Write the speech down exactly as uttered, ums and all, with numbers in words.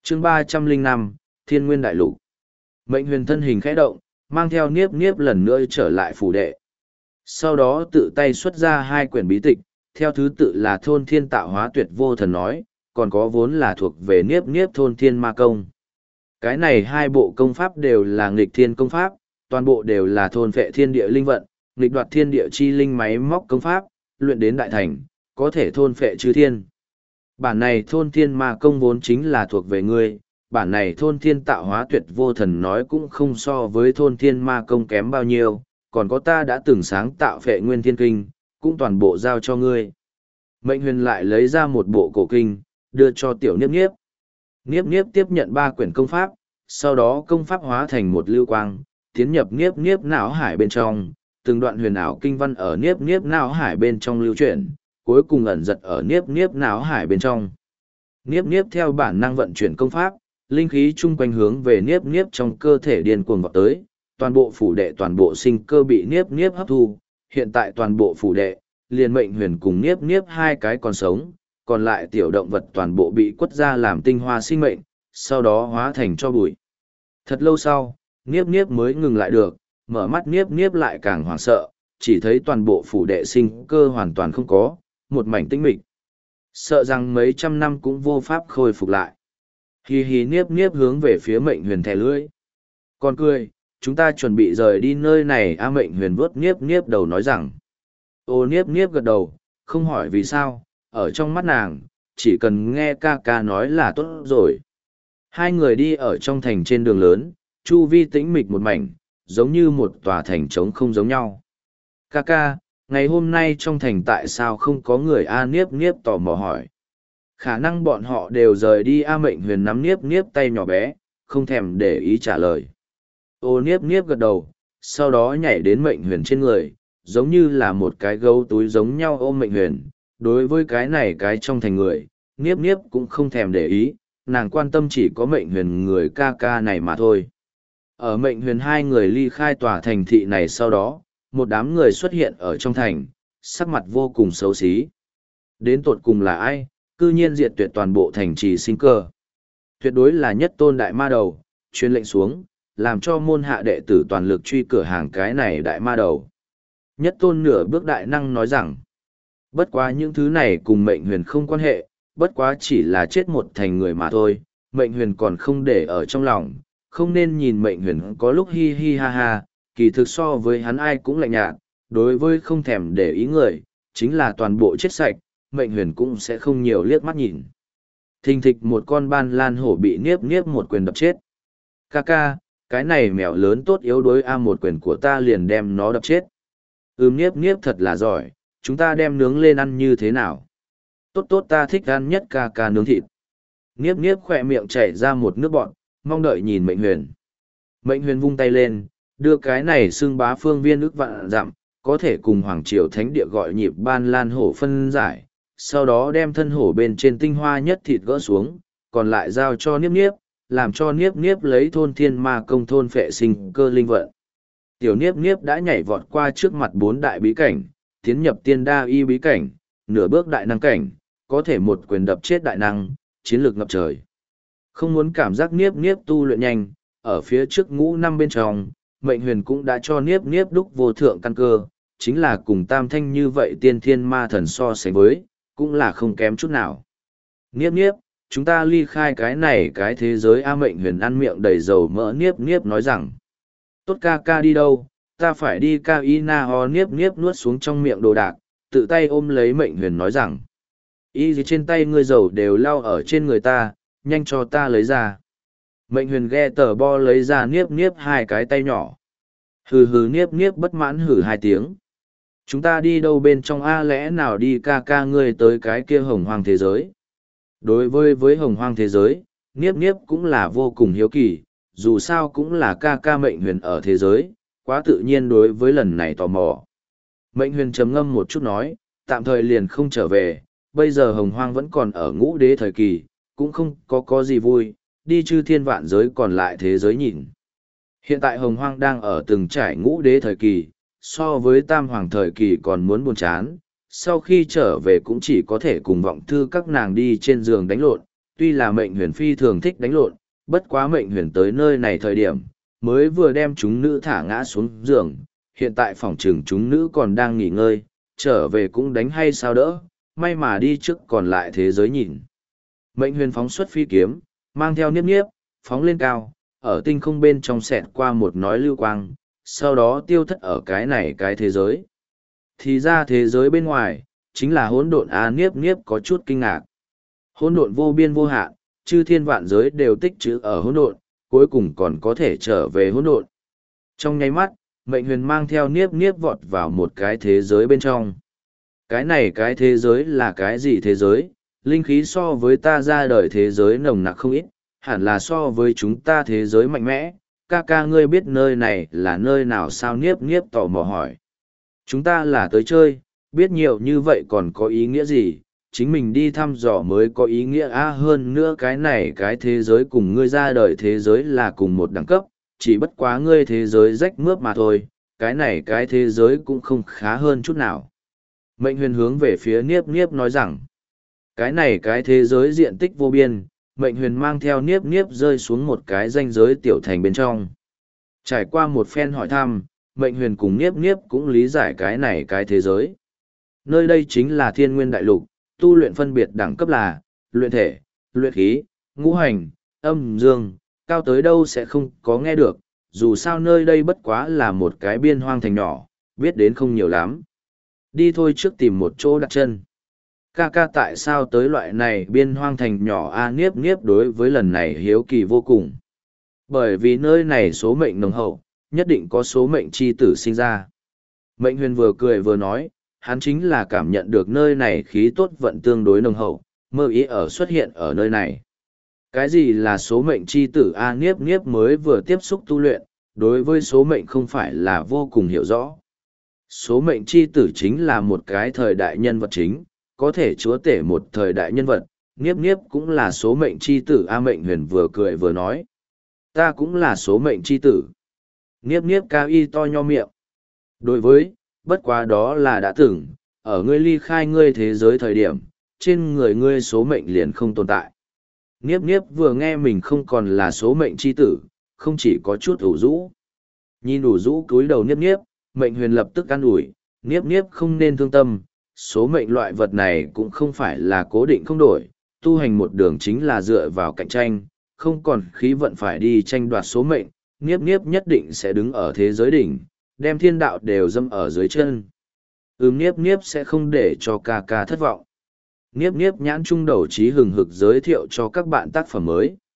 chương ba trăm linh năm, Thiên Nguyên Đại Lục. Mệnh huyền thân hình khẽ động, mang theo niếp niếp lần nữa trở lại phủ đệ. Sau đó tự tay xuất ra hai quyển bí tịch, theo thứ tự là Thôn Thiên Tạo Hóa Tuyệt Vô Thần Nói, còn có vốn là thuộc về niếp niếp Thôn Thiên Ma Công. Cái này hai bộ công pháp đều là nghịch thiên công pháp, toàn bộ đều là thôn phệ thiên địa linh vận, nghịch đoạt thiên địa chi linh máy móc công pháp, luyện đến đại thành, có thể thôn phệ chư thiên. Bản này Thôn Thiên Ma Công vốn chính là thuộc về ngươi, bản này Thôn Thiên Tạo Hóa Tuyệt Vô Thần Nói cũng không so với Thôn Thiên Ma Công kém bao nhiêu, còn có ta đã từng sáng tạo Phệ Nguyên Thiên Kinh, cũng toàn bộ giao cho ngươi. Mệnh huyền lại lấy ra một bộ cổ kinh, đưa cho tiểu niếp niếp. Niếp niếp tiếp nhận ba quyển công pháp, sau đó công pháp hóa thành một lưu quang, tiến nhập niếp niếp não hải bên trong, từng đoạn huyền ảo kinh văn ở niếp niếp não hải bên trong lưu chuyển, cuối cùng ẩn giật ở niếp niếp não hải bên trong. Niếp niếp theo bản năng vận chuyển công pháp, linh khí chung quanh hướng về niếp niếp trong cơ thể điên cuồng vọt tới, toàn bộ phủ đệ toàn bộ sinh cơ bị niếp niếp hấp thu, hiện tại toàn bộ phủ đệ, liền mệnh huyền cùng niếp niếp hai cái còn sống, còn lại tiểu động vật toàn bộ bị quất ra làm tinh hoa sinh mệnh, sau đó hóa thành cho bụi. Thật lâu sau, niếp niếp mới ngừng lại được, mở mắt niếp niếp lại càng hoảng sợ, chỉ thấy toàn bộ phủ đệ sinh cơ hoàn toàn không có, một mảnh tĩnh mịch. Sợ rằng mấy trăm năm cũng vô pháp khôi phục lại. Hi hi niếp niếp hướng về phía mệnh huyền thẻ lưỡi. Còn cười, chúng ta chuẩn bị rời đi nơi này. A mệnh huyền vuốt niếp niếp đầu nói rằng. Ô niếp niếp gật đầu, không hỏi vì sao, ở trong mắt nàng, chỉ cần nghe ca ca nói là tốt rồi. Hai người đi ở trong thành trên đường lớn, chu vi tĩnh mịch một mảnh, giống như một tòa thành trống không giống nhau. Ca ca, ngày hôm nay trong thành tại sao không có người? A niếp niếp tò mò hỏi. Khả năng bọn họ đều rời đi. A mệnh huyền nắm niếp niếp tay nhỏ bé, không thèm để ý trả lời. Ô niếp niếp gật đầu, sau đó nhảy đến mệnh huyền trên người, giống như là một cái gấu túi giống nhau ôm mệnh huyền. Đối với cái này cái trong thành người, niếp niếp cũng không thèm để ý, nàng quan tâm chỉ có mệnh huyền người ca ca này mà thôi. Ở mệnh huyền hai người ly khai tòa thành thị này sau đó, một đám người xuất hiện ở trong thành, sắc mặt vô cùng xấu xí. Đến tột cùng là ai, cư nhiên diệt tuyệt toàn bộ thành trì sinh cơ. Tuyệt đối là nhất tôn đại ma đầu, truyền lệnh xuống, làm cho môn hạ đệ tử toàn lực truy cửa hàng cái này đại ma đầu. Nhất tôn nửa bước đại năng nói rằng, bất quá những thứ này cùng mệnh huyền không quan hệ, bất quá chỉ là chết một thành người mà thôi, mệnh huyền còn không để ở trong lòng, không nên nhìn mệnh huyền có lúc hi hi ha ha, kỳ thực so với hắn ai cũng lạnh nhạt, đối với không thèm để ý người, chính là toàn bộ chết sạch, mệnh huyền cũng sẽ không nhiều liếc mắt nhìn. Thình thịch một con ban lan hổ bị niếp niếp một quyền đập chết. Ca ca, cái này mèo lớn tốt yếu đối A một quyền của ta liền đem nó đập chết. Ừm niếp niếp thật là giỏi, chúng ta đem nướng lên ăn như thế nào? Tốt tốt ta thích ăn nhất ca ca nướng thịt. Niếp niếp khỏe miệng chảy ra một nước bọn, mong đợi nhìn mệnh huyền. Mệnh huyền vung tay lên, đưa cái này xưng bá phương viên ức vạn dặm, có thể cùng Hoàng Triều Thánh Địa gọi nhịp ban lan hổ phân giải, sau đó đem thân hổ bên trên tinh hoa nhất thịt gỡ xuống, còn lại giao cho niếp niếp, làm cho niếp niếp lấy thôn thiên ma công thôn phệ sinh cơ linh vận. Tiểu niếp niếp đã nhảy vọt qua trước mặt bốn đại bí cảnh, tiến nhập tiên đa y bí cảnh, nửa bước đại năng cảnh, có thể một quyền đập chết đại năng, chiến lược ngập trời. Không muốn cảm giác niếp niếp tu luyện nhanh, ở phía trước ngũ năm bên trong, mệnh huyền cũng đã cho niếp niếp đúc vô thượng căn cơ, chính là cùng tam thanh như vậy tiên thiên ma thần so sánh với, cũng là không kém chút nào. Niếp niếp, chúng ta ly khai cái này cái thế giới. A mệnh huyền ăn miệng đầy dầu mỡ niếp niếp nói rằng, tốt ca ca đi đâu, ta phải đi ca y na ho. Niếp niếp nuốt xuống trong miệng đồ đạc, tự tay ôm lấy mệnh huyền nói rằng, y gì trên tay ngươi dầu đều lao ở trên người ta, nhanh cho ta lấy ra. Mệnh huyền ghe tờ bo lấy ra niếp niếp hai cái tay nhỏ. Hừ hừ niếp niếp bất mãn hử hai tiếng. Chúng ta đi đâu bên trong? A lẽ nào đi ca ca ngươi tới cái kia hồng hoang thế giới? Đối với với hồng hoang thế giới, niếp niếp cũng là vô cùng hiếu kỳ, dù sao cũng là ca ca mệnh huyền ở thế giới, quá tự nhiên đối với lần này tò mò. Mệnh huyền trầm ngâm một chút nói, tạm thời liền không trở về, bây giờ hồng hoang vẫn còn ở ngũ đế thời kỳ, cũng không có có gì vui, đi chư thiên vạn giới còn lại thế giới nhìn. Hiện tại hồng hoang đang ở từng trải ngũ đế thời kỳ, so với tam hoàng thời kỳ còn muốn buồn chán, sau khi trở về cũng chỉ có thể cùng vọng thư các nàng đi trên giường đánh lộn, Tuy là mệnh huyền phi thường thích đánh lộn, bất quá mệnh huyền tới nơi này thời điểm, mới vừa đem chúng nữ thả ngã xuống giường, hiện tại phòng trừng chúng nữ còn đang nghỉ ngơi, trở về cũng đánh hay sao đỡ, may mà đi trước còn lại thế giới nhìn. Mệnh huyền phóng xuất phi kiếm, mang theo niếp niếp, phóng lên cao, ở tinh không bên trong xẹt qua một nói lưu quang, sau đó tiêu thất ở cái này cái thế giới. Thì ra thế giới bên ngoài, chính là hỗn độn. A niếp niếp có chút kinh ngạc. Hỗn độn vô biên vô hạn, chư thiên vạn giới đều tích trữ ở hỗn độn, cuối cùng còn có thể trở về hỗn độn. Trong nháy mắt, mệnh huyền mang theo niếp niếp vọt vào một cái thế giới bên trong. Cái này cái thế giới là cái gì thế giới? Linh khí so với ta ra đời thế giới nồng nặc không ít, hẳn là so với chúng ta thế giới mạnh mẽ. Ca ca ngươi biết nơi này là nơi nào sao? Niếp niếp tò mò hỏi. Chúng ta là tới chơi, biết nhiều như vậy còn có ý nghĩa gì? Chính mình đi thăm dò mới có ý nghĩa. A hơn nữa cái này cái thế giới cùng ngươi ra đời thế giới là cùng một đẳng cấp, chỉ bất quá ngươi thế giới rách mướp mà thôi, cái này cái thế giới cũng không khá hơn chút nào. Mệnh huyền hướng về phía niếp niếp nói rằng, cái này cái thế giới diện tích vô biên, mệnh huyền mang theo niếp niếp rơi xuống một cái ranh giới tiểu thành bên trong. Trải qua một phen hỏi thăm, mệnh huyền cùng niếp niếp cũng lý giải cái này cái thế giới. Nơi đây chính là thiên nguyên đại lục, tu luyện phân biệt đẳng cấp là luyện thể, luyện khí, ngũ hành, âm dương, cao tới đâu sẽ không có nghe được, dù sao nơi đây bất quá là một cái biên hoang thành nhỏ, biết đến không nhiều lắm. Đi thôi, trước tìm một chỗ đặt chân. Ca ca tại sao tới loại này biên hoang thành nhỏ? A niếp niếp đối với lần này hiếu kỳ vô cùng. Bởi vì nơi này số mệnh nồng hậu, nhất định có số mệnh chi tử sinh ra. Mệnh huyền vừa cười vừa nói, hắn chính là cảm nhận được nơi này khí tốt vận tương đối nồng hậu, mơ ý ở xuất hiện ở nơi này. Cái gì là số mệnh chi tử? A niếp niếp mới vừa tiếp xúc tu luyện, đối với số mệnh không phải là vô cùng hiểu rõ. Số mệnh chi tử chính là một cái thời đại nhân vật chính, có thể chúa tể một thời đại nhân vật, niếp niếp cũng là số mệnh chi tử. A mệnh huyền vừa cười vừa nói, ta cũng là số mệnh chi tử. Niếp niếp cao y to nho miệng. Đối với, bất quá đó là đã từng, ở ngươi ly khai ngươi thế giới thời điểm, trên người ngươi số mệnh liền không tồn tại. Niếp niếp vừa nghe mình không còn là số mệnh chi tử, không chỉ có chút ủ rũ. Nhìn ủ rũ cúi đầu niếp niếp, mệnh huyền lập tức an ủi, niếp niếp không nên thương tâm, số mệnh loại vật này cũng không phải là cố định không đổi, tu hành một đường chính là dựa vào cạnh tranh, không còn khí vận phải đi tranh đoạt số mệnh, niếp niếp nhất định sẽ đứng ở thế giới đỉnh, đem thiên đạo đều dâm ở dưới chân. Ừm, niếp niếp sẽ không để cho ca ca thất vọng. Niếp niếp nhãn trung đầu trí hừng hực giới thiệu cho các bạn tác phẩm mới.